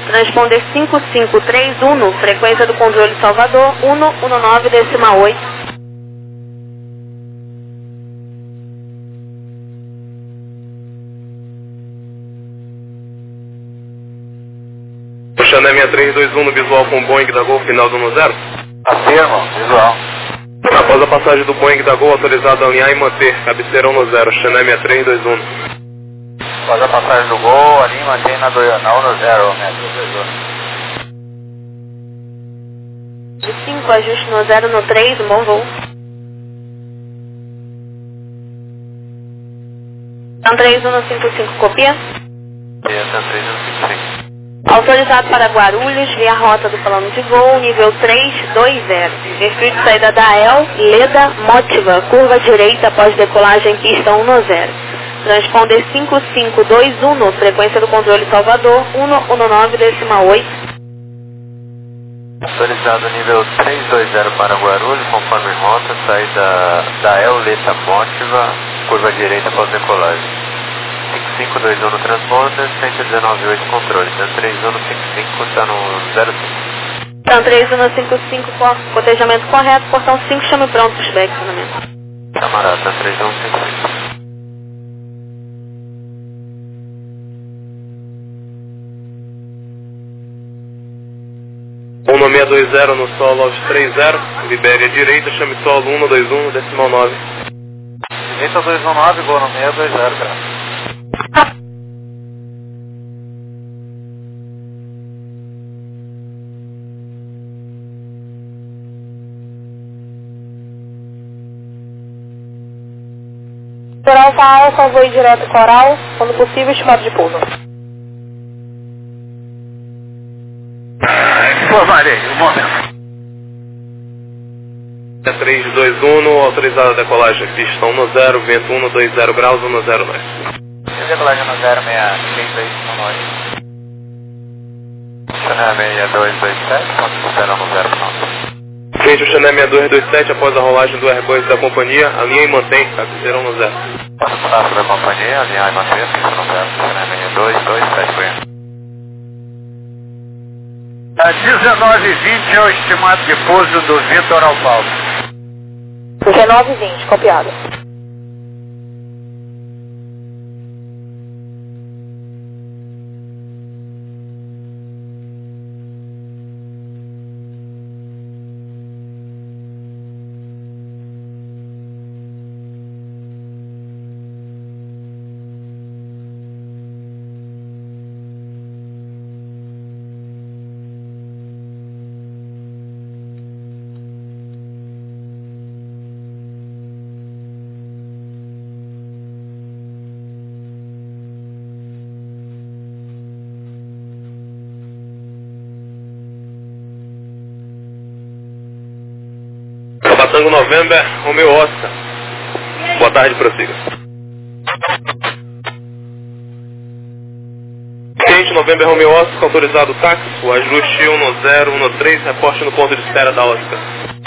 Transponder 5531, frequência do controle Salvador, 119,8. Xané 6321 no visual com o Boeing da Gol, final do 10. Afirmo, visual. Após a passagem do Boeing da Gol, autorizado a alinhar e manter, cabeceira 10, Xané 6321. Após a passagem do Gol, ali mantém na 10, 6321. De 5, ajuste no 0 no 3, bom voo. Então 3155, copia. Então 3155. Autorizado para Guarulhos, via rota do plano de voo, nível 320. Desvio de saída da El, Leda, Motiva, curva direita após decolagem, pista 10. Transponder 5521, frequência do controle Salvador, 119,8. Autorizado nível 320 para Guarulhos, conforme rota, saída da El, Leda, Motiva, curva direita após decolagem. 5521 no transponder, 119,8 controle. Então 3155 está no 05. Então 3155, cotejamento correto, portão 5, chame pronto, pushback, fundamento. Camarada, 3155. Uno 620 no solo aos 30, libere a direita, chame solo 121, decimal 9. Direita 219, gol no 620, graças. Coral Alfa, voo direto Coral, quando possível, estimado de pouso. Informarei, um momento. 321, autorizada a decolagem, pista 10, vento 120 graus, 109. Decolagem no 063219. Xané 6227, considera no 09. Frente ao Xané 6227, após a rolagem do Airbus da companhia, alinha e mantém, cabeceira 10. Passo da companhia, alinhar e manter, pista no 0, Xané 6227, Goiânia. 19h20 é o estimado de pouso do Vitor Alfaldo. 19h20, copiado. Tango November, Romeo Oscar. Boa tarde, prossiga. Cliente November, Romeo Oscar, autorizado o táxi, o ajuste 1013, reporte no ponto de espera da Oscar.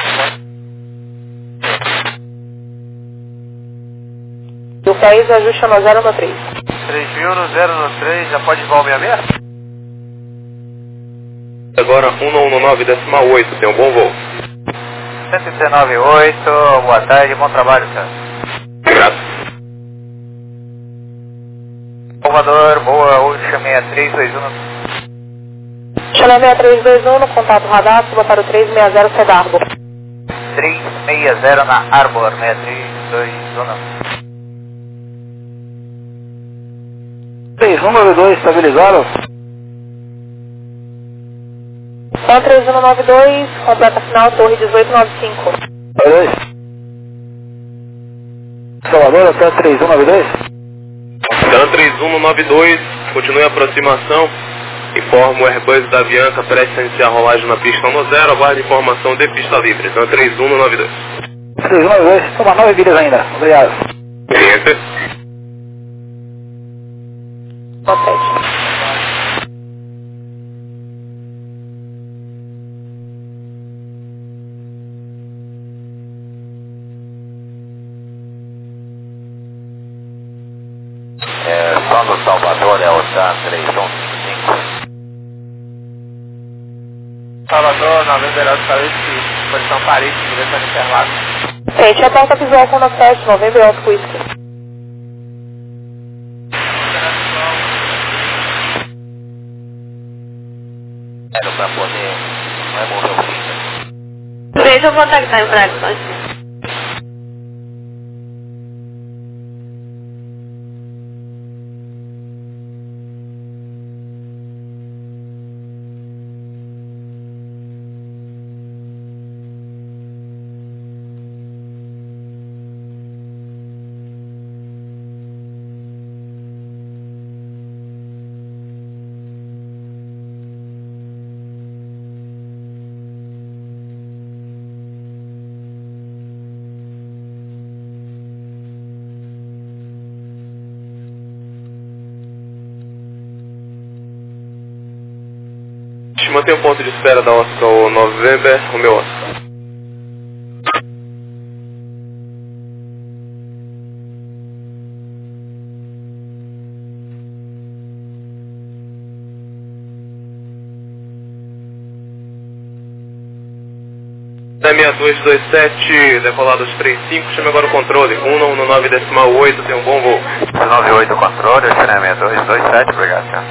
O país ajuste no 013. 3000 no 013, já pode voar o 66? Agora 119, decimal 8, tem um bom voo. 119,8, boa tarde, bom trabalho, cara. Graças. Salvador, boa, hoje 6321. Xané 6321, no contato radar, suba para o 360 Cedarbo. 360 na Arbor, 6321. 3192, estabilizaram? Então 3192, completa final, torre 1895. Salvador, até 3192? Dan 3192, continue a aproximação. Informa o Airbus da Avianca, prestes a iniciar a rolagem na pista 10, aguarde informação de pista livre. Dan 3192. 3192, toma 9 milhas ainda, obrigado. Cliente. Ok. Só no Salvador é o TAN 315. Salvador, November Oscar Whisky, posição Paris, direção de Interlagos. Frente a porta visual com 7, November Oscar Whisky. Pra poder remover o fita. Veja, eu vou contactar em fracções. Mantém o ponto de espera da Oscar November, o meu Oscar. Da 6227, decolado aos 35, chame agora o controle. 119.8, tem um bom voo. 98 controle, China 6227, obrigado, senhor.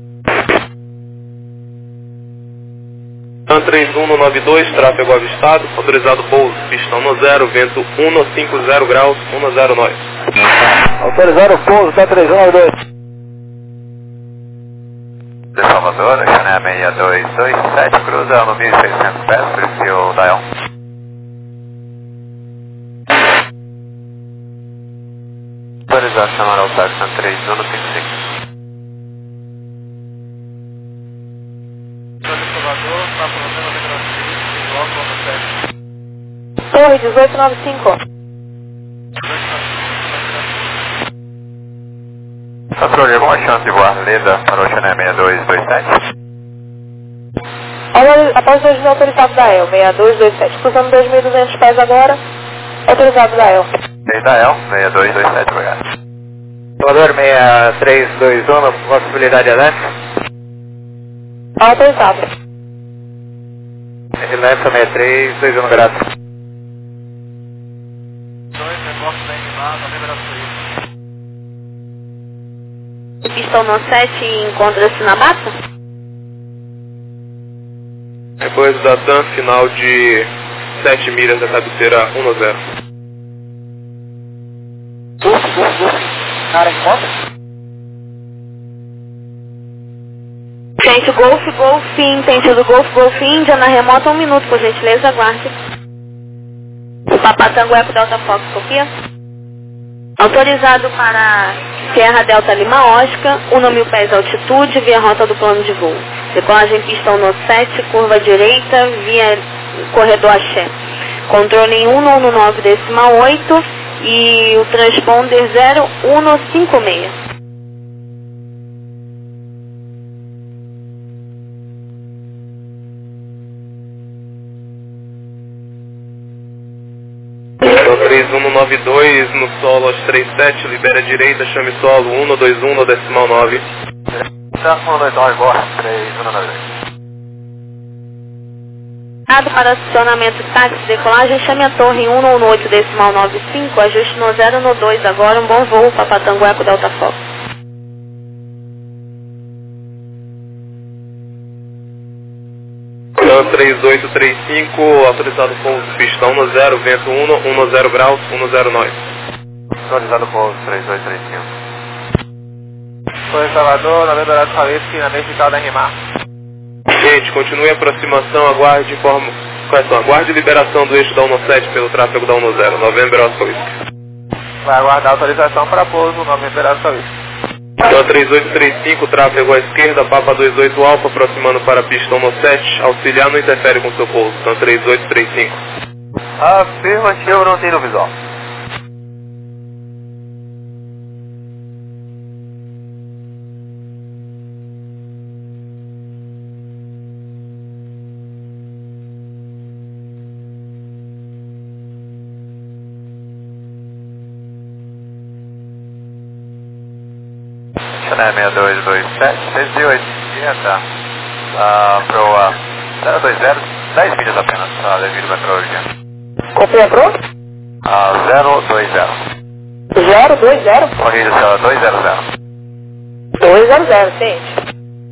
3192, tráfego avistado, autorizado pouso, pistão no 0, vento 150 graus, 109. Autorizado o pouso, tá 3192. De Salvador, China 6227, cruza no 1600 pés, perfil Dial. Autorizado chamar ao táxi 3155. Torre 1895. Controle, alguma chance de voar Leda para o China 6227? Após o regime autorizado da EL, 6227. Cruzando 2.200 pés agora, autorizado da EL. Da EL, 6227, obrigado. Salvador 6321, possibilidade elétrica. Autorizado. Elétrica 6321, graças. Pistão no 7 encontra-se na bata? Depois da TAM, final de 7 milhas da cabeceira 10. Cara, encontra? Gente, Golf intensivo Golf Índia, na remota 1 minuto, por gentileza, aguarde. O Papatangueco Delta Fox, copia? Autorizado para Sierra Delta Lima Oscar, 1.000 pés de altitude, via rota do plano de voo. Decolagem pistão no 7, curva direita, via corredor Axé. Controle em 119.8 e o transponder 0156. Então 3192, no solo aos 37, libera a direita, chame solo 121 no decimal 9. 129 agora, 3192. Para acionamento táxi decolagem, chame a torre 118 decimal 95, ajuste no 0 no 2 agora, um bom voo, Papatangueco Delta Fox. Então 3835, autorizado pouso, pistão no 0, vento 10 graus, 109. Autorizado pouso, 3835. Foi Salvador, November Oscar Whisky, na vertical da RIMAR. Gente, continue a aproximação, aguarde aguarde liberação do eixo da 17 pelo tráfego da 10, November Oscar Whisky. Vai aguardar autorização para pouso, November Oscar Whisky. Então 3835, tráfego à esquerda, Papa 28 Alfa, aproximando para pistão no 7, auxiliar não interfere com seu pouso, então 3835. Afirmativo, não tem no visual. China 6227, 680, proa 020, 10 milhas apenas, tá? Devido metrologia. Confirmou? 020. 020? Corrija, 200. 200, ciente.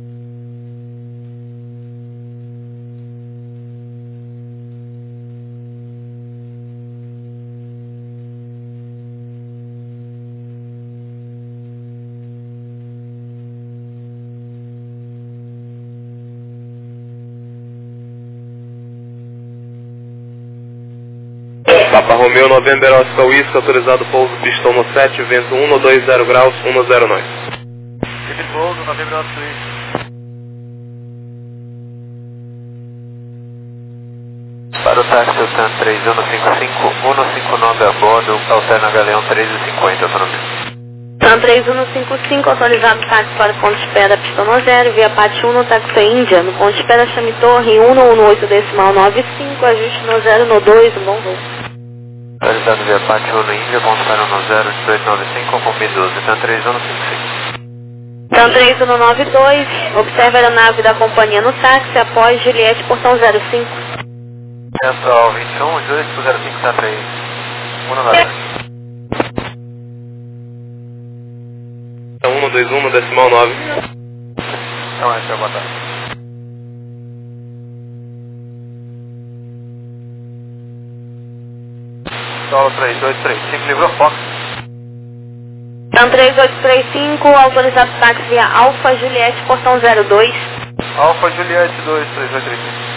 Papa Romeo November Oscar Whisky, autorizado pouso pistão no 7, vento 120 graus, 109. Ele pouso, November Oscar Whisky. Para o táxi, o TAN 3155, 159 a bordo, alterna Galeão 1350, autonomia. TAN 3155, autorizado táxi para o ponto de espera Pistão 0, via Pátio 1, táxi Índia, no ponto de espera Chame Torre 118,95, ajuste no 0, no 2, um bom voo. Autorizado via Pátio 1 Índia, ponto para no 0, 1895, com 12, TAN 3155. TAN 3192, observe a aeronave da companhia no táxi após Juliette, portão 05. Central 21, 1805, TAN 3, 190. 121, decimal 9. Então é, senhor, boa tarde. Solo 3235, livrou Fox. TAN 3835, autorizado táxi via Alfa Juliette, portão 02. Alfa Juliette 23235.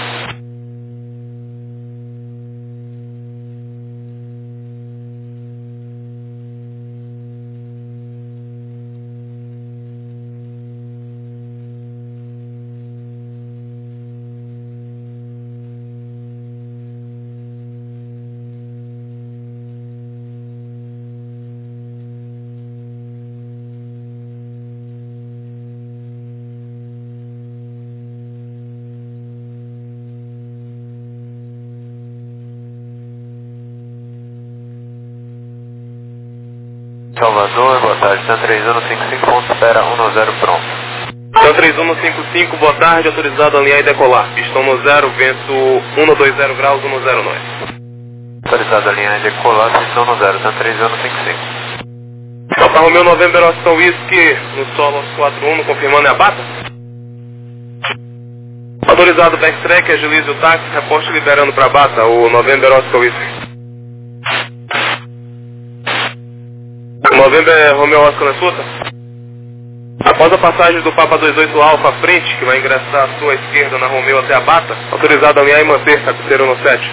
Salvador, boa tarde, TAN 3155, ponto espera 10 pronto. TAN 3155, boa tarde, autorizado a alinhar e decolar. Pistão no 0, vento 120 graus, 109. Autorizado a alinhar e decolar, pistão no 0, TAN 3155. Papa Romeo November Oscar Whisky, no solo 41, confirmando é a bata? Autorizado backtrack, agilize o táxi, reposte liberando para a bata, o November Oscar Whisky. November Romeo Oscar na suta? Após a passagem do Papa 28 Alfa à frente, que vai ingressar à sua esquerda na Romeo até a bata, autorizado a alinhar e manter, cabeceiro no 7.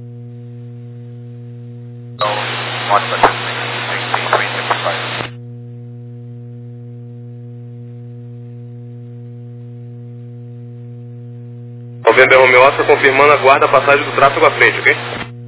November Romeo Oscar confirmando a guarda a passagem do tráfego à frente, ok?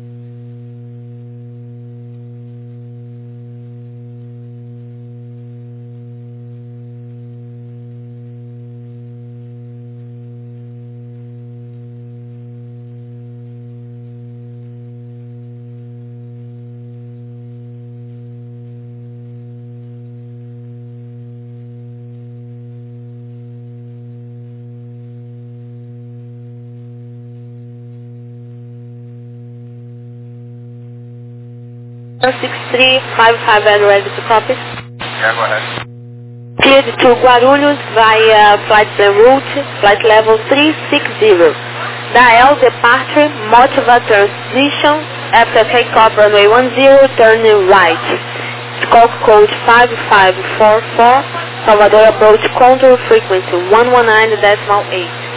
TAN 6355 and ready to copy. Yeah, go ahead. Cleared to Guarulhos via flight plan route, flight level 360. Dial departure, Motiva transition, after takeoff runway 10, turning right. Scope code 5544, Salvador approach contour frequency 119.8.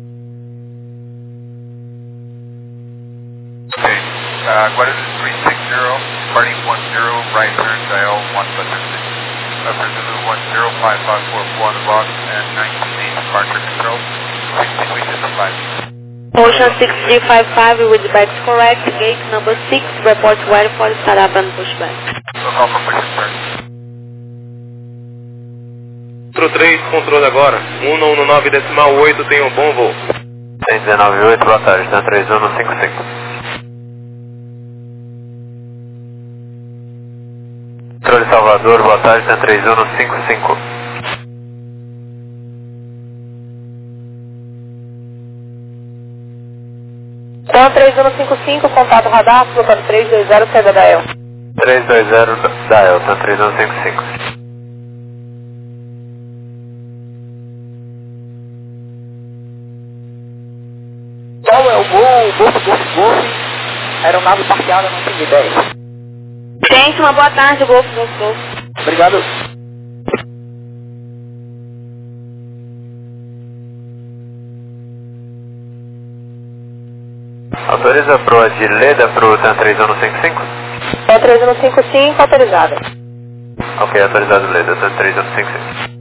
Okay, Guarulhos 360, departing 10, right turn, dial 156. Upper Zulu 105544 on the box, and 19 departure control, 16 meters of 5. Ocean 6355 with backs correct, gate number 6, report where for startup and pushback. Look off for pushback. Centro 3, controle agora, 119,8, tenha um bom voo. 198, boa tarde, TAN 3155. Controle Salvador, boa tarde, TAN 3155. Então 3155, contato radar, colocando 320, saída da El. 320 da El, tá 3155. Qual é o Golf, aeronave parqueada no PIN 10. Gente, uma boa tarde, Golf. Obrigado. Autoriza a proa de Leda pro TAN 3155? Então 3155, autorizada. Ok, autorizado Leda, TAN 3155.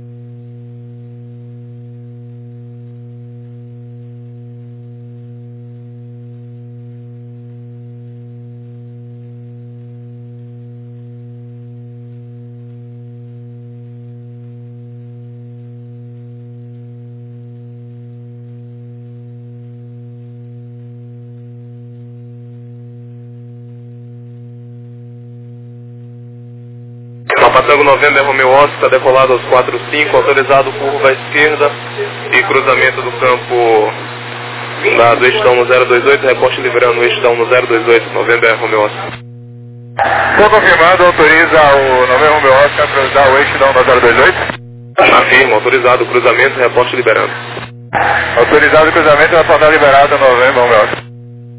Papa Tango November Romeo Oscar, decolado aos 45, autorizado curva à esquerda e cruzamento do campo do eixão no 028, reporte liberando o eixão no 028, November Romeo Oscar. Estou confirmando, autoriza o November Romeo Oscar para usar o eixo no 028? Afirmo, autorizado o cruzamento, reporte liberando. Autorizado o cruzamento, reportar liberado no November Romeo Oscar.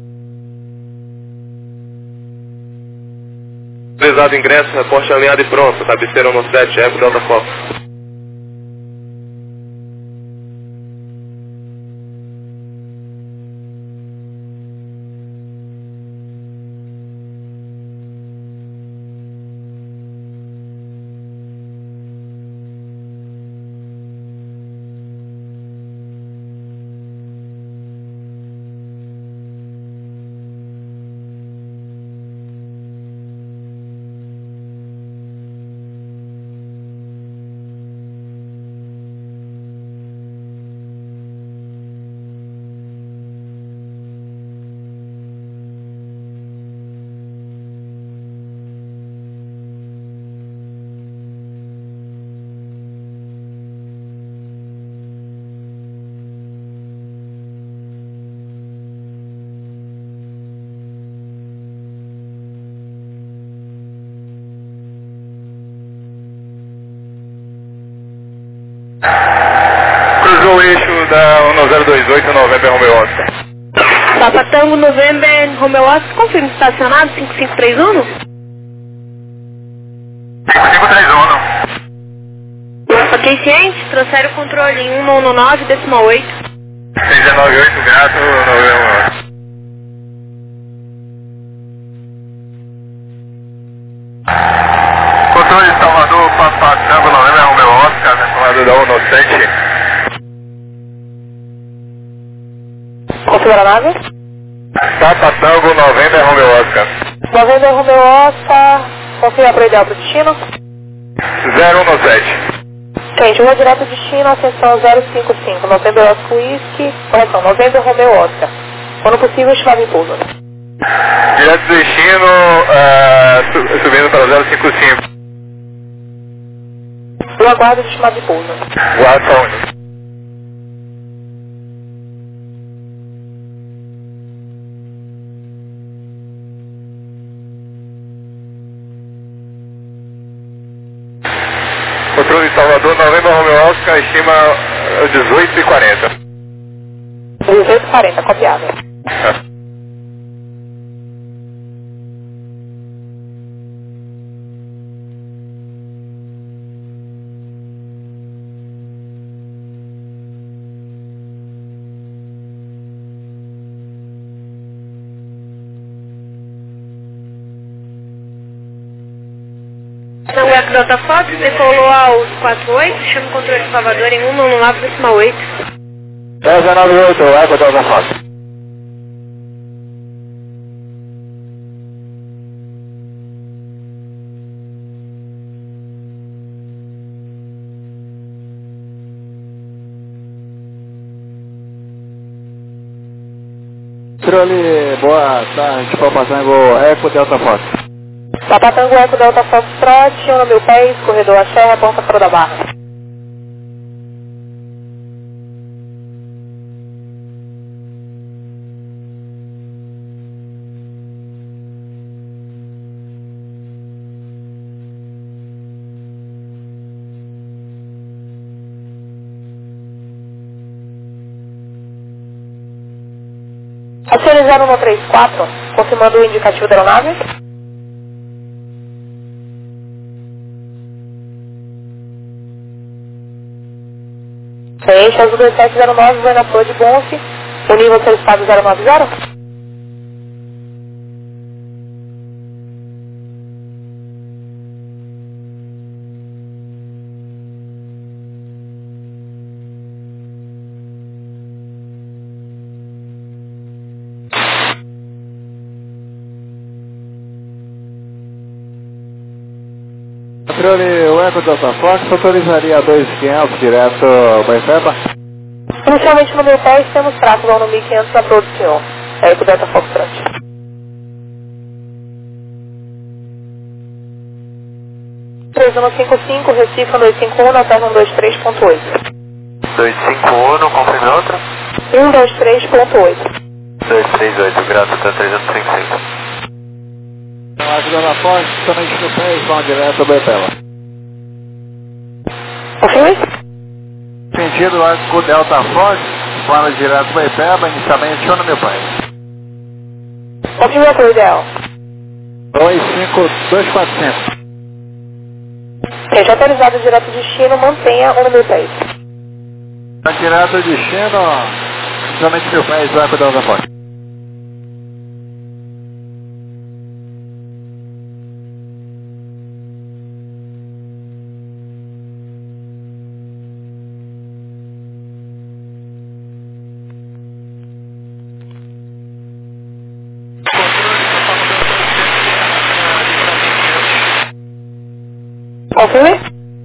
Autorizado ingresso, reporte alinhado e pronto, cabeceira no 7, Eco Delta Fox. Cruzou o eixo no 028, November Romeo Oscar. Papa Tango November Romeo Oscar, confirma estacionado, 5531? 5531. Ok, ciente, trouxeram o controle em 199,8. 698, gato, November Romeo Oscar. Controle de Salvador, Papa Tango November Romeo Oscar, decolado da 197. Configura a nave? Papa Tango November Romeo Oscar. November Romeo Oscar, confirma para o ideal para o destino. 017. Gente, rua direto destino, ascensão 055, November Oscar Whisky, correção, November Romeo Oscar. Quando possível, estimado em pouso. Direto do destino, subindo para 055. Eu aguardo o estimado de pouso. Guarda. Controle de Salvador, November Romeo Oscar, estima 18h40. 18h40, copiado. Então, o Eco Delta Fox decolou aos 48, chama o controle de Salvador em 199,8. 1098, Eco Delta Fox. Controle, boa tarde, Papa Tango, Eco Delta Fox. Papa Tango Eco Delta Fox Trot, 1 mil pés, corredor Axé, reporta fora da barra. Acione 0134, confirmando o indicativo da aeronave. Frente, azul 2709, vai na flor de Bonfe, o nível solicitado 090. Controle, o Eco Delta Fox autorizaria 2500 direto Boipeba? Inicialmente no 1010 temos tráfego no 1500 na produção. Eco Delta Fox Trante. (3155) Recife 251, alterna 123.8. 251, confirme outra? 123.8. 238, graças a 355. Eco Delta Fox, somente no pé e vão direto Boipeba. Confirme? Sentido Eco Delta Fox, plano direto Boipeba, inicialmente no meu pai. Confirme o ideal. 25245. Seja autorizado direto destino, mantenha o número 10. Direto destino, inicialmente meu pai, Eco Delta Fox. Confirme?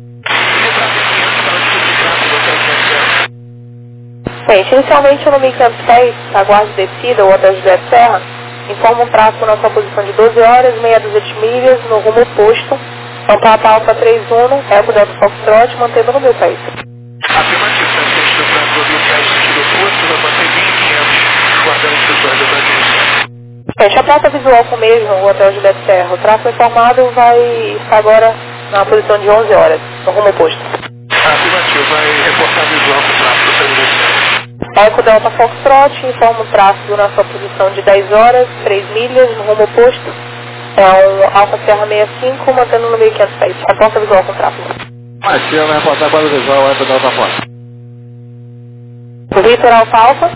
Gente, inicialmente no 1510, aguarde descida ou até José Serra, informa um tráfego na sua posição de 12 horas, meia dúzia de milhas, no rumo oposto, Pampa Alfa 31, Eco Delta Foxtrot, mantendo no meu país. Afirmativo, presidente do tráfego do Pé, sentido oposto, vai manter 1500, guardando instruções da Brasil. Gente, a placa visual com o mesmo, o Hotel José Serra, o tráfego informado vai estar agora na posição de 11 horas, no rumo oposto. Afirmativo, vai reportar visual com o tráfego do Pé. Eco Delta Foxtrot informa o tráfego na sua posição de 10 horas, 3 milhas, no rumo oposto. É um Alfa Serra 65, mantendo no 1510. Reporta visual com o tráfego. Aqui eu vou reportar quadro visual Eco Delta Fox. Vitor Alfa Alfa.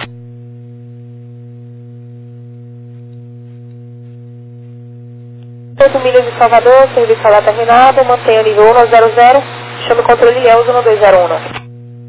Milhas de Salvador, serviço já terminado, mantenha o nível 100, chame o controle ELS 1201.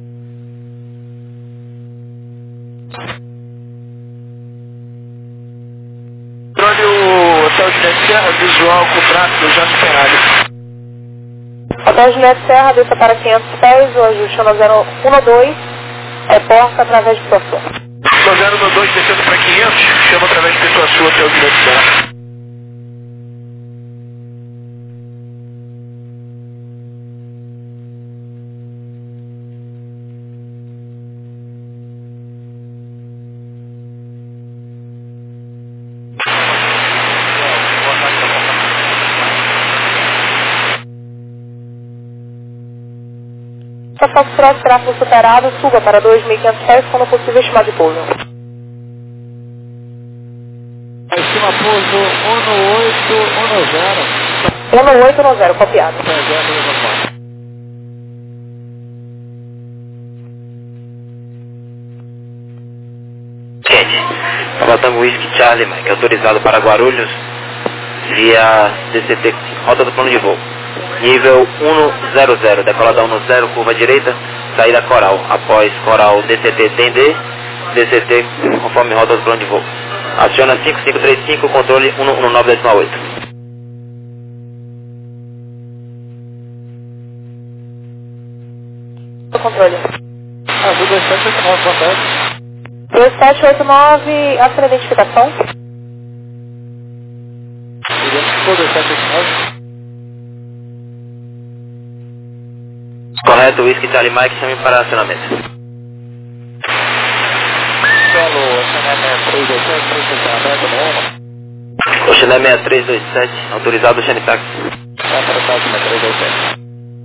Controle o Hotel Juliette Serra, visual com o tráfego já superado. Hotel Juliette Serra, desça para 500 pés, o ajuste no 012, reporta através de Pituaçu. No 02, descendo para 500, chama através de Pituaçu até o Juliette Serra. Foxtrot, tráfego superado, suba para 2.500 pés quando possível estimar de pouso. Estima pouso 1810. 1810, copiado. Gente, Tango Whisky Charlie Mike, autorizado para Guarulhos via DCT, rota do plano de voo. Nível 100, decolada 10, curva direita, saída Coral. Após Coral DCT TD, DCT conforme rota do plano de voo. Aciona 5535, controle 119.8. Controle. Azul 2789, boa tarde. 2789, a sua identificação. Identificou 2789. Correto, Whisky Charlie Mike, chame para acionamento. Solo, Oceané 6327, aberto no 1. Oceané 6327, autorizado o Xanitaxi. Vai para o táxi 6327.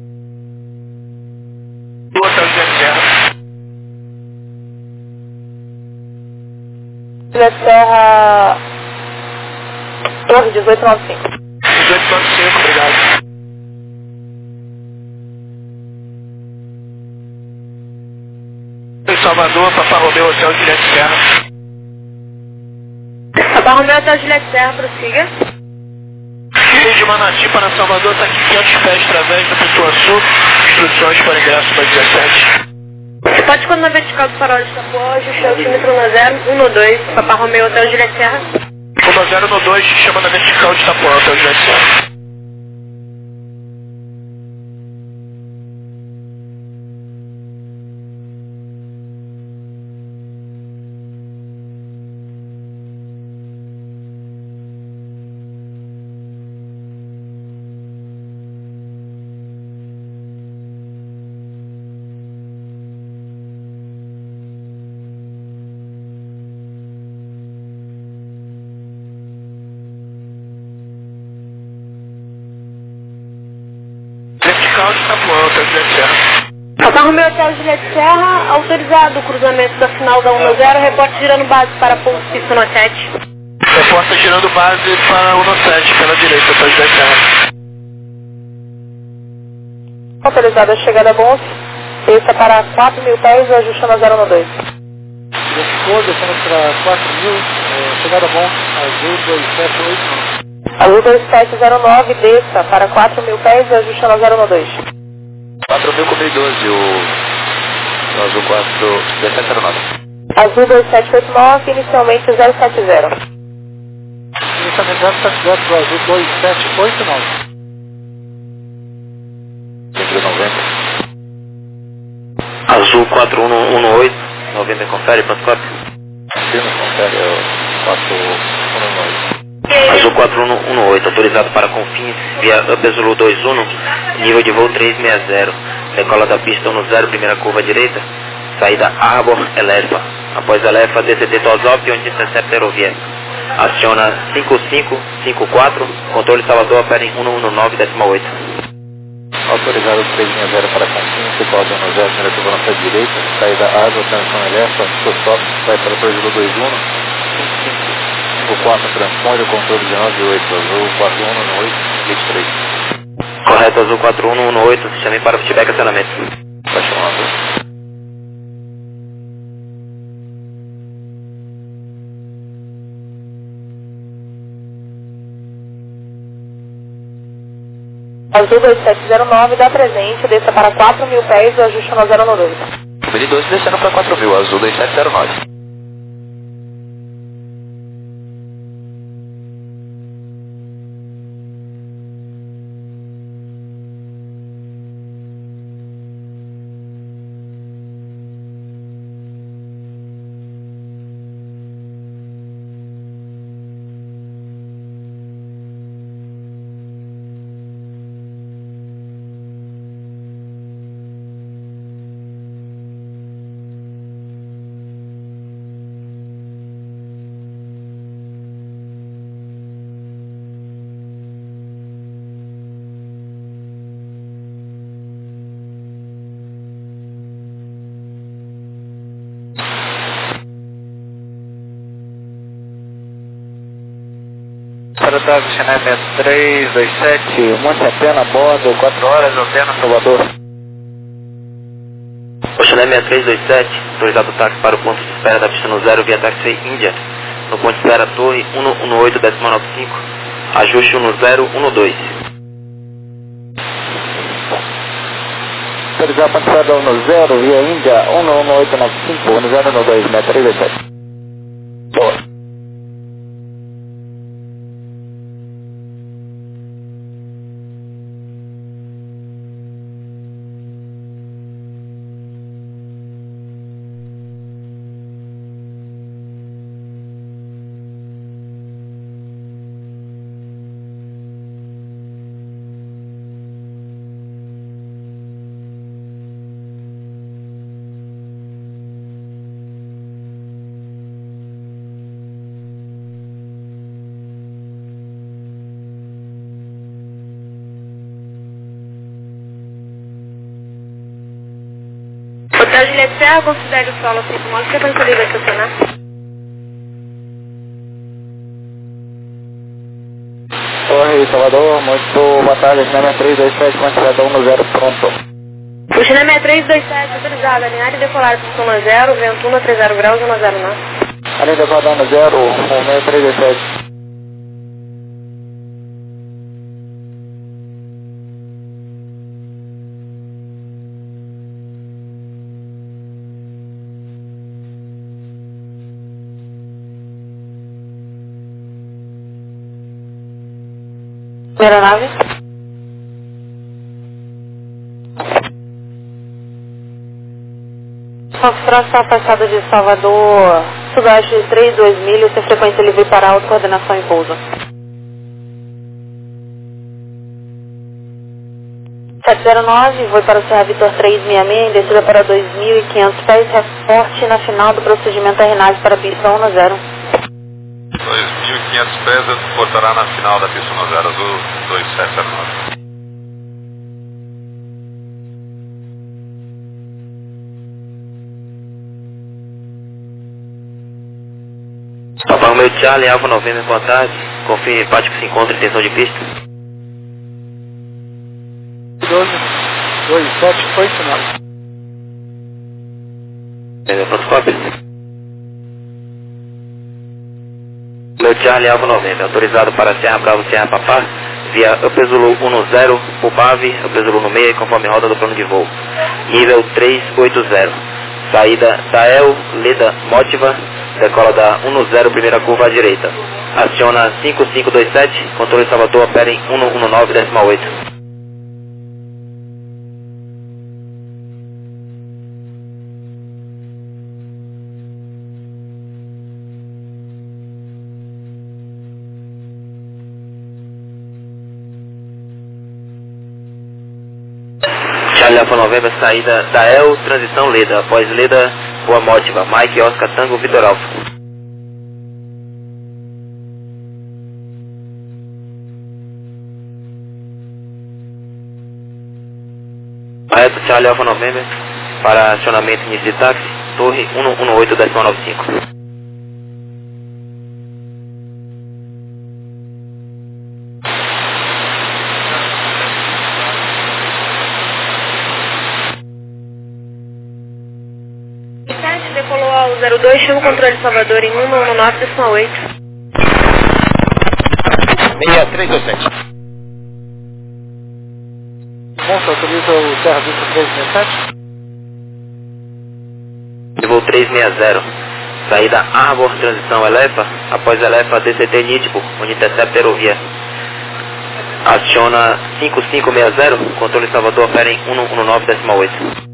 Do Hotel Juliette Serra. Juliette Serra, Torre 1895. 1895, obrigado. Em Salvador, Papa Romeu, Hotel Juliette Serra. Papa Romeu, Hotel Juliette Serra, prossiga. Rio de Manati para Salvador, está aqui 500 pés através da Pituaçu. Instruções para ingresso para 17. Você pode, quando na vertical do farol de Itapuã, ajustar o altímetro 112, Papa Romeu, Hotel Juliette Serra. 1012, chama na vertical de Itapuã, Hotel Juliette Serra. Papa Romeu, Hotel Juliette Serra, autorizado o cruzamento da final da 10, reporte girando base para pouso pista no 7. Reporta girando base para o 17, pela direita, Hotel Juliette Serra. Autorizada a chegada a Bons, desça para 4.000 pés e ajuste na 012. Ficou descendo para 4.000, chegada bom, azul 2789. Azul 2709, desça para 4.000 pés e ajuste na 012. 4.000 com 1012, o azul 2709. Azul 2789, inicialmente 070. Inicialmente 070 para o azul 2789. 190. Azul 4118, November confere, ponto 4. Firma confere, é o 4118. Azul 4118, autorizado para Confins, via Up Zulu 21, nível de voo 360, decola da pista 10, primeira curva direita, saída Arbor Elefa. Após Elefa, DCT Tosop, onde intercepta aeroviário. Aciona 5554, controle Salvador, opera em 119,8. Autorizado 360 para Confins, decola da 10, primeira curva na sua direita, saída Arbor, transição Elefa, Tosop, vai para o Zulu 21, 5554, transpõe o controle de 98, azul 4118, 23. Correto, azul 4118, se chame para feedback acionamento. Vai chamando. Azul 2709, dá presente, desça para 4.000 pés e ajuste na 012. 2012 descendo para 4.000, azul 2709. Para da Viciné 6327, Monte Atena, a bordo, 4 horas, Atena, Salvador. Oxalé 6327, autorizado o táxi para o ponto de espera da pista 0 via táxi Índia. No ponto de espera Torre 118,95, ajuste 1012. Autorizado ponto de espera no 0 via Índia, 11895, 1012, 6327. Boa. Hotel Juliette Serra, considere o solo 5 mãos que a cantoria vai estacionar. Torre Salvador, muito boa tarde, China 6327, quantidade 10 pronto. O China 6327 autorizado, alinhar e decolar para 10, vento 130 graus 109. Alinha decolar 10, 6327. Primeira nave. Foxtrot está afastado de Salvador, sudoeste de 3,2 milhas, sem frequência livre para alta, coordenação em pouso. 709, voo para o Serra Vitor 366, descida para 2.500 pés, reporte na final do procedimento RNAV para a pista 10. 2.500 pés, portará na final da pista 10, azul 2709. Papa Romeo Charlie, Alfa Novembro, boa tarde. Confirme empate que se encontra em tensão de pista. 12, 2, 7, 8, 9. Protoscópio. Romeo Charlie, Alfa Novembro, autorizado para Serra Bravo, Serra Papá, via Upper Zulu 10, Pulpave, Upper Zulu no meio, conforme rota do plano de voo. Nível 380. Saída Dael, Leda, Motiva, decola da 10, primeira curva à direita. Aciona 5527, controle Salvador, opera em 119,8. Charlie Alfa Novembro, saída Dael, transição Leda, após Leda, Boa Motiva, Mike, Oscar, Tango, Vitor Alfa. Correto, Charlie Alfa Novembro, para acionamento início de táxi, Torre 118,95. Decolou ao 02, chama o controle de Salvador em 119,8. 6327. Monstro, autoriza o Serra Vitor 367. Voo 360. Saída Arbor, transição Elefa, após Elefa DCT Nítico, Unitercept Aerovia. Aciona 5560, controle Salvador, opera em 119,8.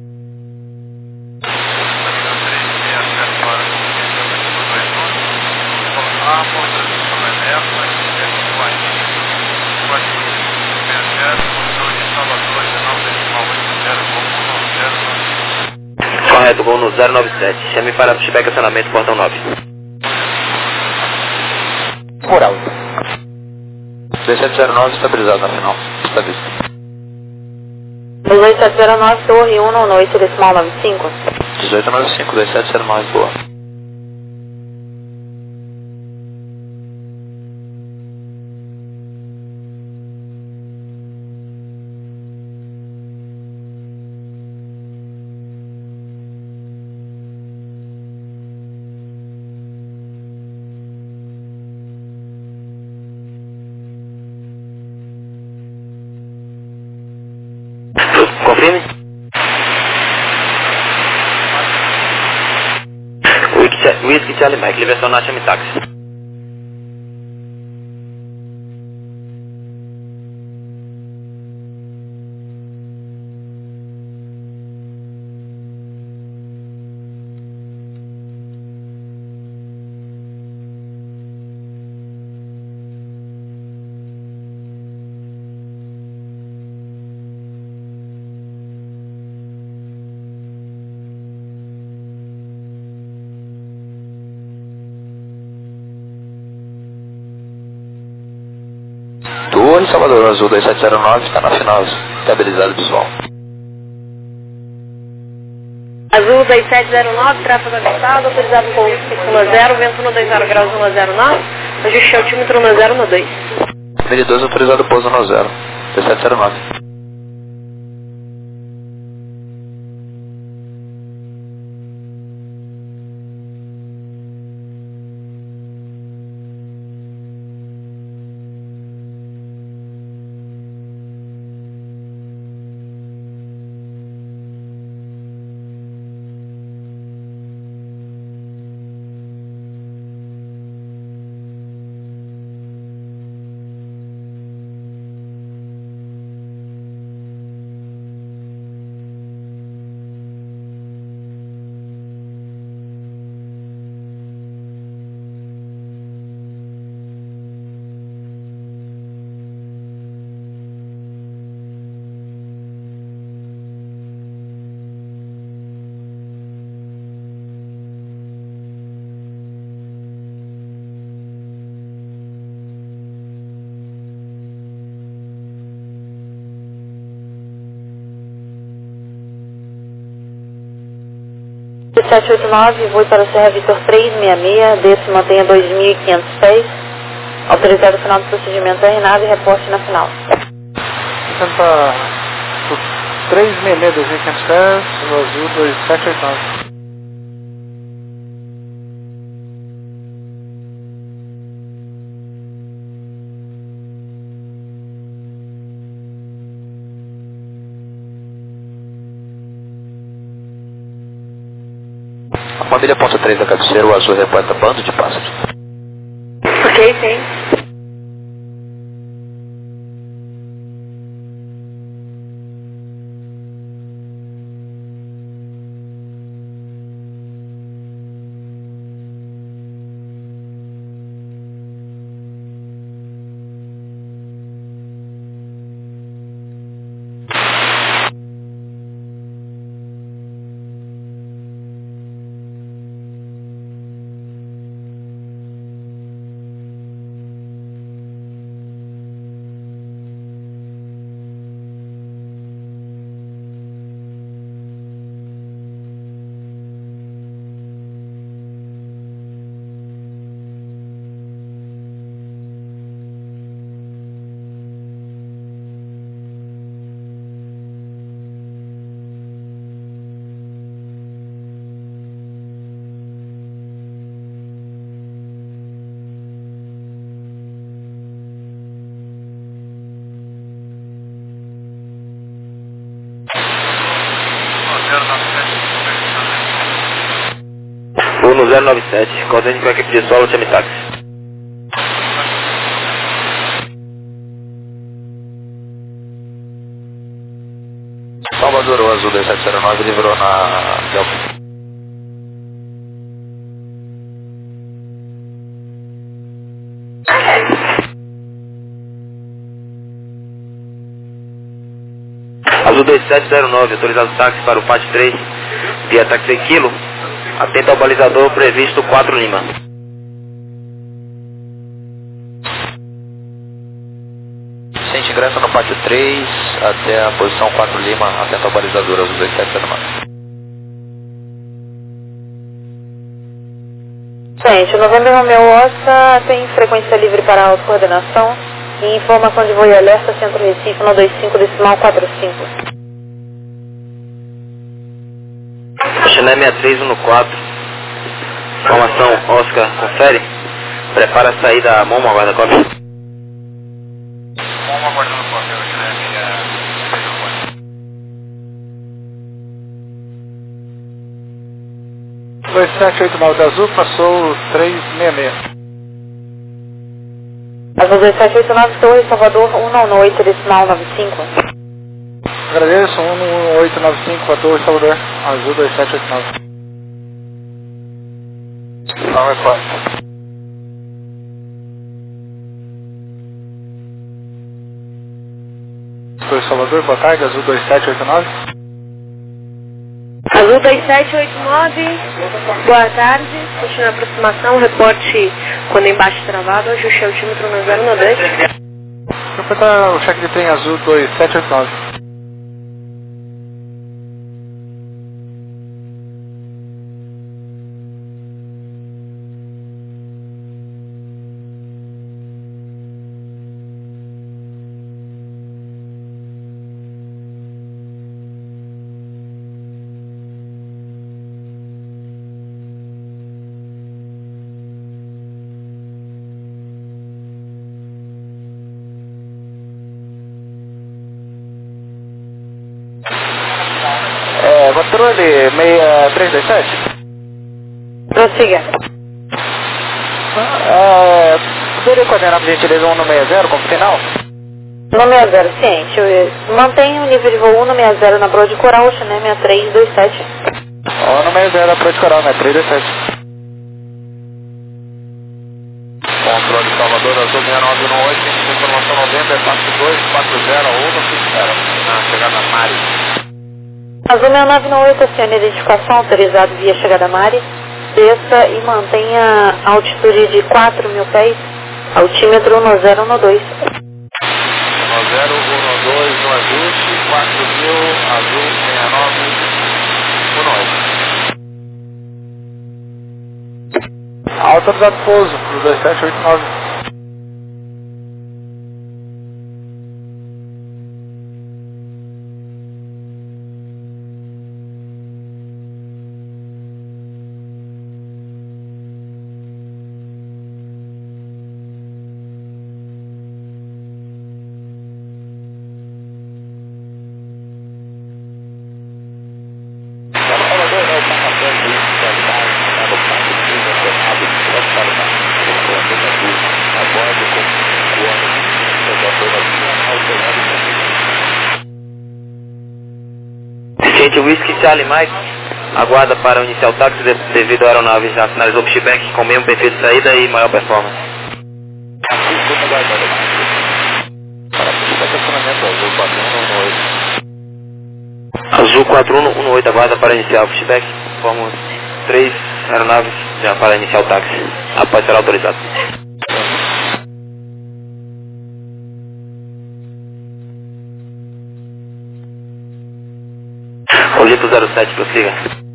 Correto, voo no 097. Chame para pushback acionamento, portão 9. Moral. 1709 estabilizado na final. Está visto. 2709, torre 118, decimal 95. 1895, 2709, boa. Confirme. Whisky Charlie Mike, liberação na chame táxi. Torre Salvador Azul 2709 está na final, estabilizado visual. Azul 2709, tráfego avistado, autorizado com 510, vento 120 graus 109, ajuste altímetro 1012. 2012 autorizado pouso no 0, 1709. Voo para o Serra Vitor 366, desce mantenha 2.500 pés, autorizado o final do procedimento RNAV e reporte na final. Santa 366, 2.500 pés, o azul 2789. Família ponto 3 da cabeceira, o azul reporta bando de pássaros. Ok, sim. Voo no 097, contente com a equipe de solo, chame táxi. Salvador, o azul 2709 livrou na Delta. Azul 2709, autorizado táxi para o PAT 3, via táxi Kilo, atenta ao balizador previsto 4 Lima. Sente ingresso no pátio 3 até a posição 4 Lima, atenta ao balizador azul 2709. Gente, o Novembro Romeu Oscar tem frequência livre para autocoordenação e informação de voo e alerta Centro Recife no 25/45. Chennai 6314, informação Oscar, confere, prepara a saída Momo, aguarda cópia. Momo aguardando cópia, Chennai 6314. 2789 da azul, passou 366. Azul 2789, Torre Salvador 198, decimal 95. Agradeço, 11895, a Torre Salvador, azul 2789. Não reparte. Torre Salvador, boa tarde, azul 2789. Azul 2789, boa tarde, continua a aproximação, reporte quando embaixo travado, ajuste o altímetro no 092. Reportar o cheque de trem azul 2789. Charlie 6327. Prossiga. Poderia coordenar por gentileza 160 como final? 160, ciente. Mantenha o nível de voo 160 na Broad Coral, Chennai 6327. 160 na Broad Coral, 6327. Controle Salvador, Azul 6918, informação November, 4240, outra espera, na chegada Mari. Azul 6918, oceano de identificação autorizado via chegada Mari. Desça e mantenha a altitude de 4.000 pés, altímetro 1012. 1012 no ajuste, 4.000, Azul 6918. Autorizado pouso pro 2789. Whisky Charlie Mike, aguarda para iniciar o táxi devido à aeronave já finalizou o pushback com o mesmo perfil de saída e maior performance. Azul 4118, aguarda para iniciar o pushback, formam 3 aeronaves já para iniciar o táxi, após ser autorizado. Olimpo 07, prossiga.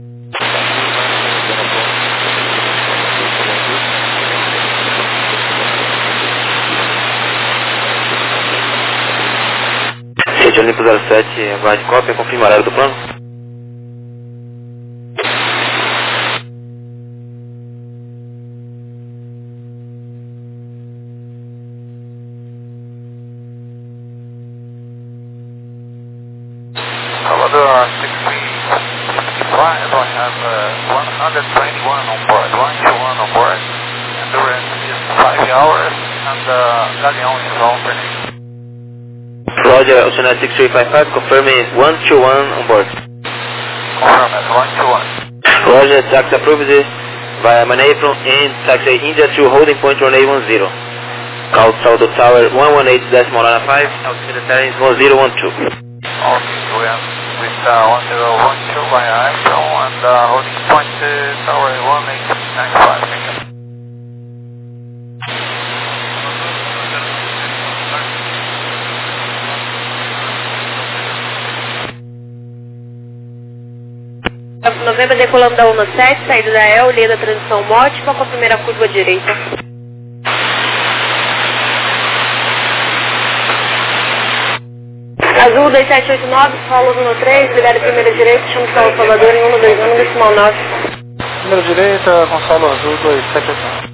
Gente, Olimpo 07, aguarde cópia, confirma o horário do plano. Salvador 6365, I have 121 on board, 121 on board. Endurance is 5 hours and Galeon is alternating. Roger, Oceanet 6355, confirming 121 on board. Confirm it, 121. Roger, taxi approved via Manapron and taxi India to holding point runway 10. Call Saldo Tower 118.5, altimeter settings 1012. Okay, we are with 1012 by April and holding point tower 1895. Thank you. Novembro decolando da 17, saída da EL, linha da transição ótima com a primeira curva direita. Azul 2789, Paulo 13, libera primeira direita, chama São Salvador em 121, decimal 9. Primeira direita, Gonçalo Azul 2789.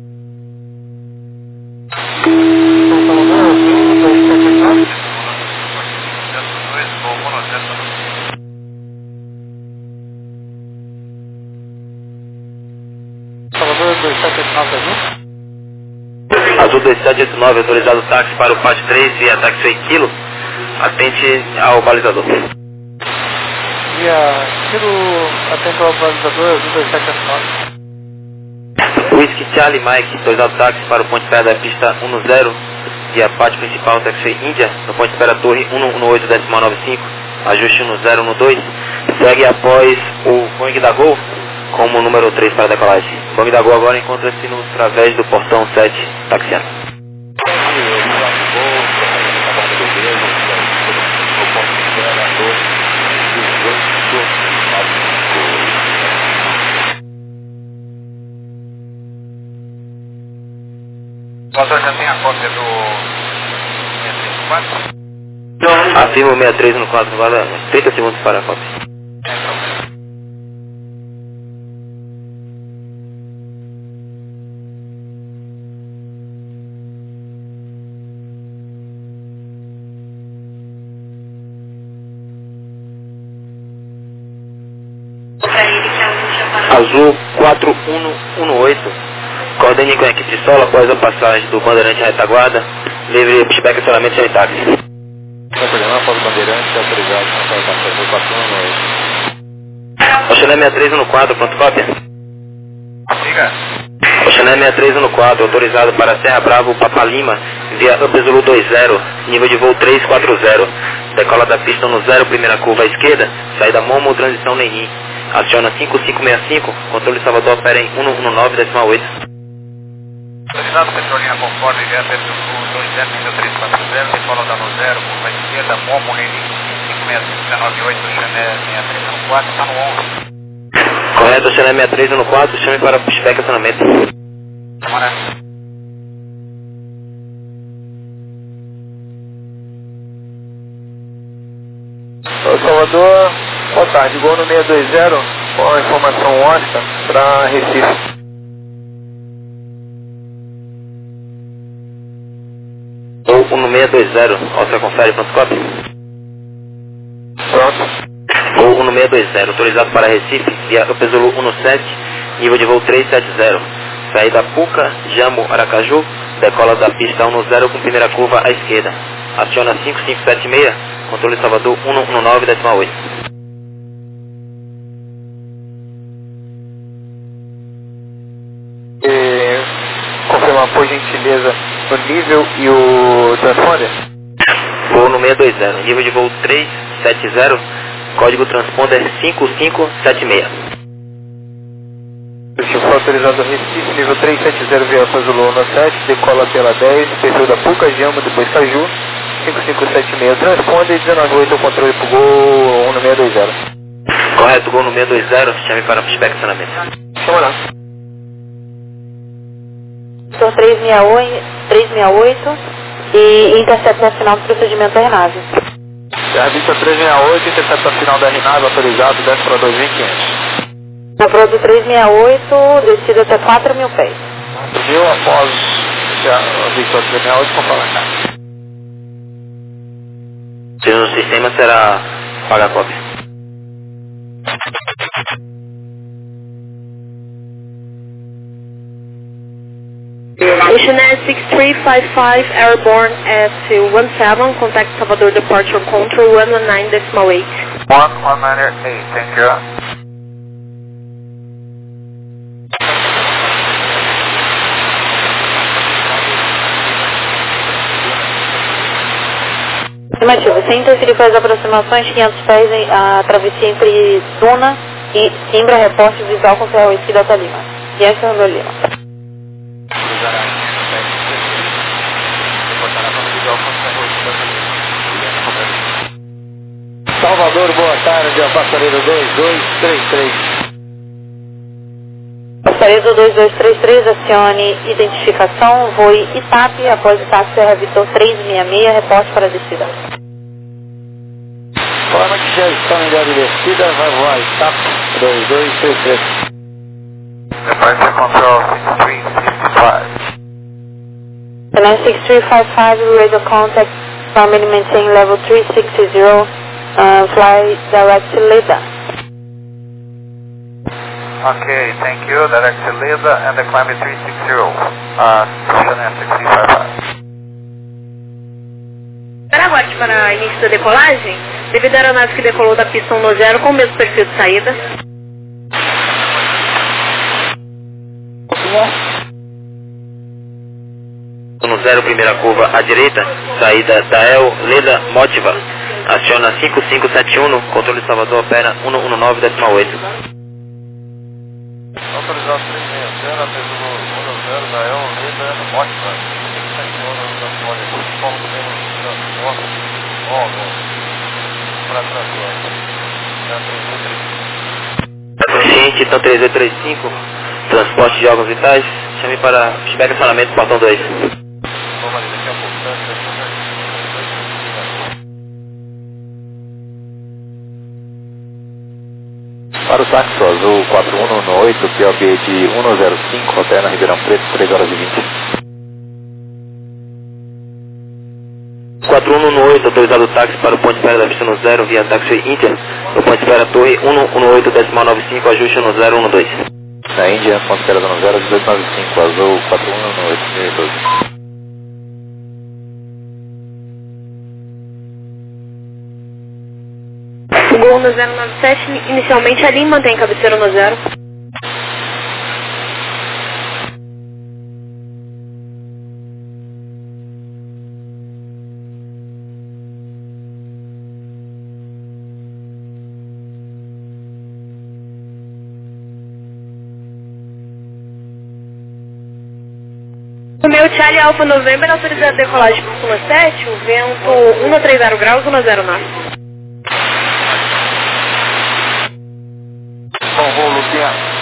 Salvador Azul 2789. Salvador 2789 Azul. Azul 2789, autorizado o táxi para o pátio 3 via táxi 8 kg. Atente ao balizador. Via Kilo, atento ao balizador Azul 2789. Whisky Charlie Mike, autorizado o táxi para o ponto de espera da pista 10 via pátio principal táxi Índia, no ponto de espera torre 118.95, ajuste 1012. Segue após o Boeing da Gol como número 3 para decolagem. O Boeing da Gol agora encontra-se no través do portão 7, taxiando. Salvador já tem a cópia do 634? Afirma o 63 no quadro, agora 30 segundos para a cópia. Azul 4118. Coordene com a equipe de solo após a passagem do bandeirante à retaguarda. Livre pushback e acionamento sem táxi. Não problema, após o bandeirante, autorizado para a passagem 4118. Oxané 6314, pronto cópia? Diga. Oxané 6314, autorizado para Serra Bravo, Papa Lima, via Up Zulu 20, nível de voo 340. Decola da pista no 0, primeira curva à esquerda, saída Momo, transição Nenim. Aciona 5565, controle Salvador opera em 119,8. Autorizado Petrolina conforme, via Up Zulu 20, nível 340, decola da no 0, curva à esquerda, Momo, Nenim, 5565, 198, Oxané 6314, está no 11. Correto, Oxané 6314, chame para pushback e acionamento. Bora. Salvador, boa tarde, gol no 620, com a informação Oscar para Recife. Ou no 620, Oscar confere, pronto cópia? Pronto. Ou no 620, autorizado para Recife, via Up Zulu 17, nível de voo 370. Saída Puca, Jambo, Aracaju, decola da pista 10 com primeira curva à esquerda. Aciona 5576, controle Salvador 119,8. Confirmar por gentileza o nível e o transponder? Voo no 620, nível de voo 370, código transponder 5576. Foi autorizado Recife, nível 370 via Zulu 17, decola pela 10, perfil da Puca, Jambo, depois Caju, 5576, transponder 198, o controle pro gol 1 no 620. Correto, gol no 620, chame para pushback e acionamento. Chama lá. Setor 368 e intercepto na final do procedimento da RNAV. Vista 368, intercepto final da RNAV, autorizado, desce para 2.500. Na prova do 368, descida até 4.000 pés. Viu após a Victor 368, vamos falar cá. Se no sistema será paga a cópia. Oceanet 6355 Airborne S17, contact Salvador Departure Control 119.8. 198, thank you. Afirmativo, sem interferir com as aproximações, 500 pés a travessia entre Duna e Simbra, reporte visual com CR8 Delta Lima. Yankee Romeo Lima. Salvador, boa tarde, a passareira 2233. Passareira 2233, acione identificação, voe ITAP, após ITAP Serra Vitor 366, reporte para a descida. Forma que já estão em área de descida, vai voar ITAP 2233. Departure Control 6355. Canal 6355, radio contact, family maintain level 360, fly direct to Leda. Okay, thank you. Direct to Leda and the climb 360. Oceanet 6355. Paraguai para início da decolagem, devido à aeronave que decolou da pista 10 com o mesmo perfil de saída. No 0, primeira curva à direita, saída Dael, Leda, Motiva. Aciona 5571, controle Salvador opera 119,8. Autorizado 360, pelo 10, Dael, Leda, Motiva. 5571, transponder, como temos transporte, para transporte. Consciente, então 3835, transporte de órgãos vitais, chame para pushback e acionamento, portão 2. Para o táxi azul 4118, POB de 105, hotel na Ribeirão Preto, 3 horas e 20. 4118, autorizado o táxi para o ponto de espera da pista no 0, via táxi Índia, no ponto de espera Torre 118.95, ajuste no 012. Na Índia, ponto de espera no 01895, azul 4118, 2012. Gol no 097, inicialmente ali mantém cabeceira no 0. O meu Charlie Alfa November autorizado a decolagem por Sula 7, o vento 130 graus, 109. Bom voo, Luciano.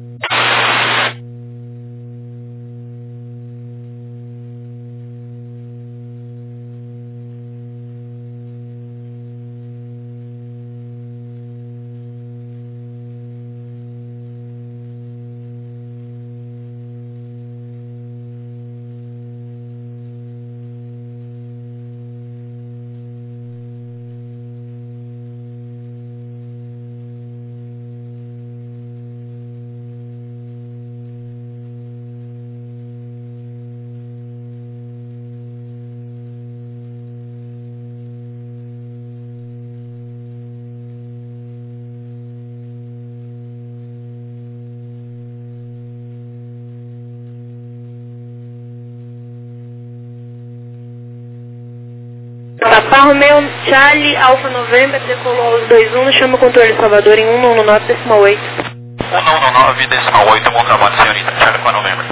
Papa Romeo Charlie Alfa November decolou aos 21, chama o controle Salvador em 119.8. 119.8, bom trabalho, senhorita. Charlie Alfa November.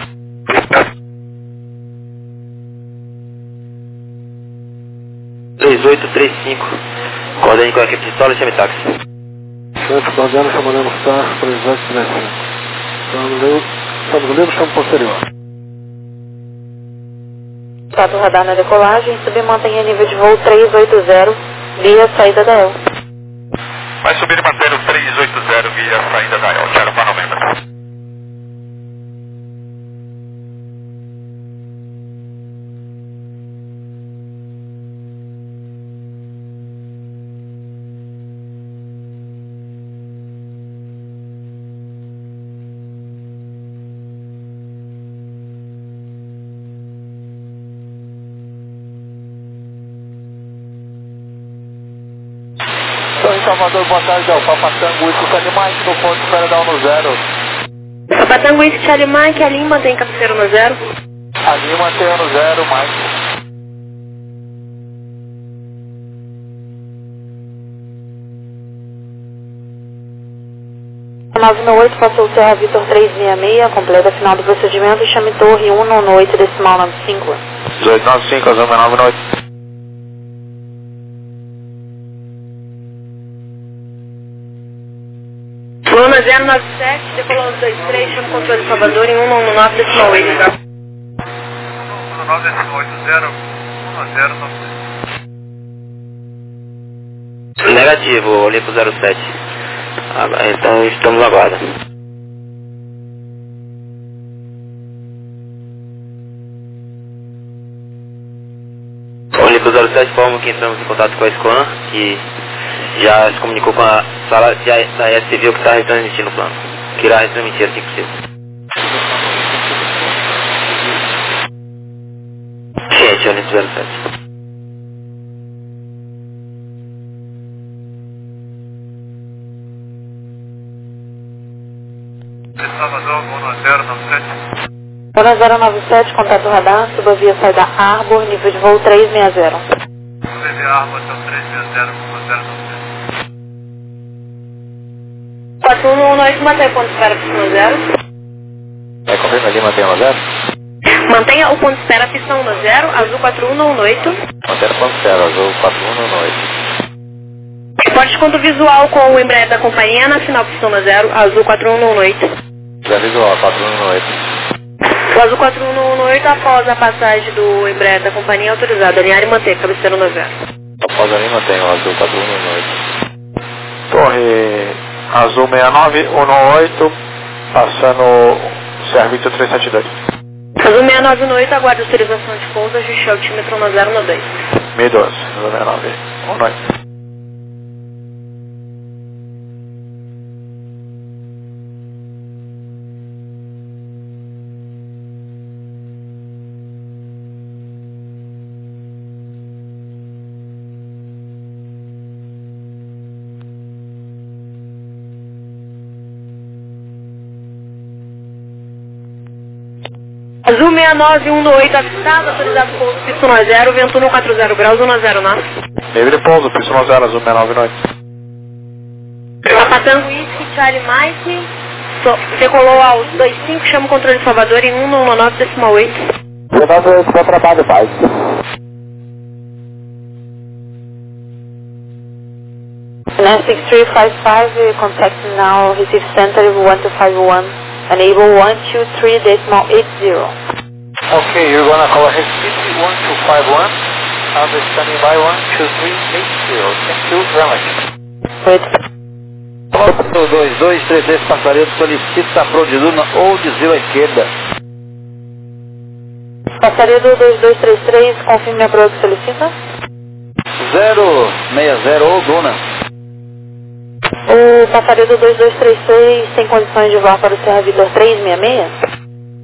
3835, coordene com a equipe de solo e chame táxi. Chefe, guardiano chamando Star, 3835. Estamos livre, chamo posterior. Status radar na decolagem, subir mantenha nível de voo 380, via saída da EL. Vai subir e manter o 380 via saída da EL. Charlie Alfa November. Salvador, boa tarde, Papa Tango, Whisky Charlie Mike, no ponto de espera da 10. Papa Tango Whisky Charlie Mike, a Lima mantém cabeceira no 0. A Lima tem no 0, Mike. A 998 passou o Serra Vitor 366, completa final do procedimento, chame Torre 118, decimal 95. 1895, azul 998. Luna 097, decolou aos 23, chama o controle Salvador em 119.8. 119.80, Negativo, Olimpo 07. Então estamos aguarda. Olimpo 07 forma que entramos em contato com a Squan, que já se comunicou com a sala da ES Civil que está retransmitindo o plano, que irá retransmitir assim que possível. Gente, Olimpo 07. Salvador, Bono 097. Bono 097, contato radar, suba via saída Arbor, nível de voo 360. VV Arbor, 360, 097. 4118, mantém o ponto de espera pistão 0. Vai confirma ali, mantém no 0? Mantenha o ponto de espera pistão no 0, azul 4118. Mantendo ponto 0, azul 4118. Reporte de conto visual com o Embraer da companhia na final pistão no 0, azul 4118. Já visual, 4118. O azul 4118 após a passagem do Embraer da companhia autorizado a alinhar e manter cabeceira no 0. Após ali, mantém o azul 4118. Torre azul 6918, passando Serviço 372. Azul 6918, aguarda autorização de pouso, ajuste altímetro no 012. 2012, 69, 19. Azul 69118 avistado, autorizado pouso, pista 10, vento 140 graus, 10 norte. Livre pouso, pista 10, Azul 691. Patango Whisky, Charlie Mike, decolou aos 25, chama o controle de Salvador em 119,8. 19 para trabalho, pai. Now 6355, contact now, receive center 1251, enable 123.80. Okay, you're gonna call Recife 1251, I'm standing by 12380. Thank you very much. Wait. 2233 passaredo solicita Pro de Luna ou desvio à esquerda. Passaredo 2233, confirme a prova que solicita. 060 ou Duna. O passaredo 2233 tem condições de voar para o Serra Vitor 366?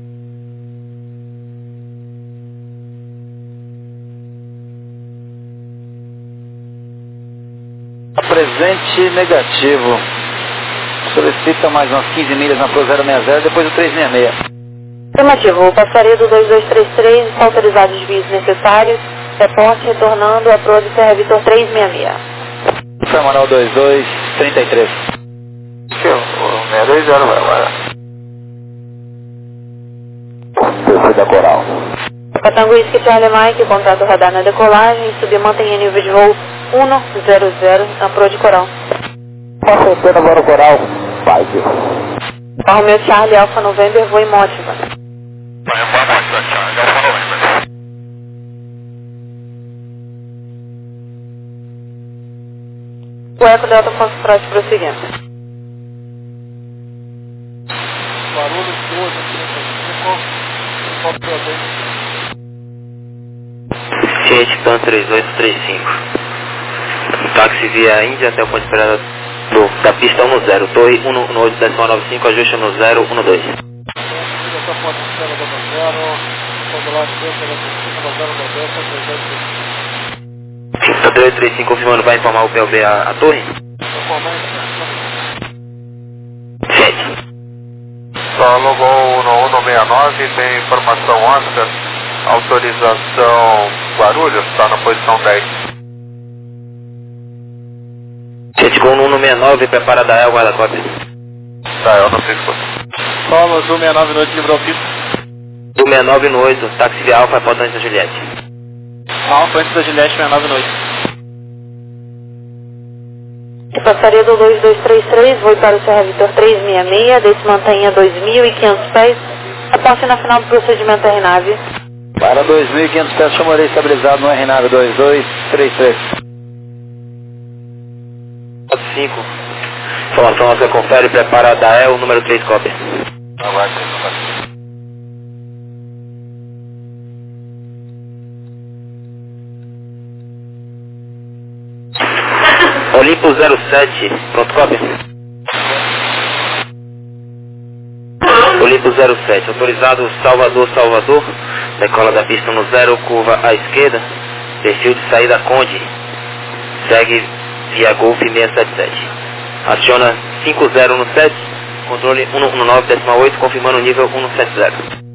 Presente negativo. Solicita mais umas 15 milhas na Pro 060, depois o 366. Afirmativo, o passaredo 2233 está autorizado os desvios necessários. Reporte retornando a Pro do Serra Vitor 366. Terminal 2233. O 620 vai agora. Descer da Coral. Patango Whisky Charlie Mike, contrato radar na decolagem, subir mantenha nível de voo 100 na Pro de Coral. Passa o pé agora o Coral. Vai, Romeo Charlie Alpha November, voo em Motiva. O Eco Delta Foxtrot prosseguindo. Guarulhos 12, Fiat Pan 3835. Táxi via Índia até o ponto de esperada da pista 10, torre 118,95, ajuste no 012. Tá 335 confirmando, vai informar o PLB a torre? Fiat. Só logou 1169, tem informação Oscar, autorização Guarulhos, está na posição 10. Fiat Gol 169, prepara da El, guarda cópia. Tá, eu não sei se foi. Solo Azul 69 noite, livrou pista. Do 69 no 8, táxi via Alfa, porta antes da Juliette. Alfa antes da Juliette 69 noite. Passaredo 2233, voo para o Serra Vitor 366, desse mantenha 2.500 pés, aporte na final do procedimento RNAV. Para 2.500 pés, chamarei estabilizado no RNAV 2233. 5. Informação você confere, prepara da El, número 3, cópia. Aguarde. Olimpo 07, pronto, cópia. Olimpo 07, autorizado Salvador, decola da pista no 0, curva à esquerda, perfil de saída Conde, segue via Golf 677. Aciona 50 no 7, controle 119,8, confirmando o nível 170.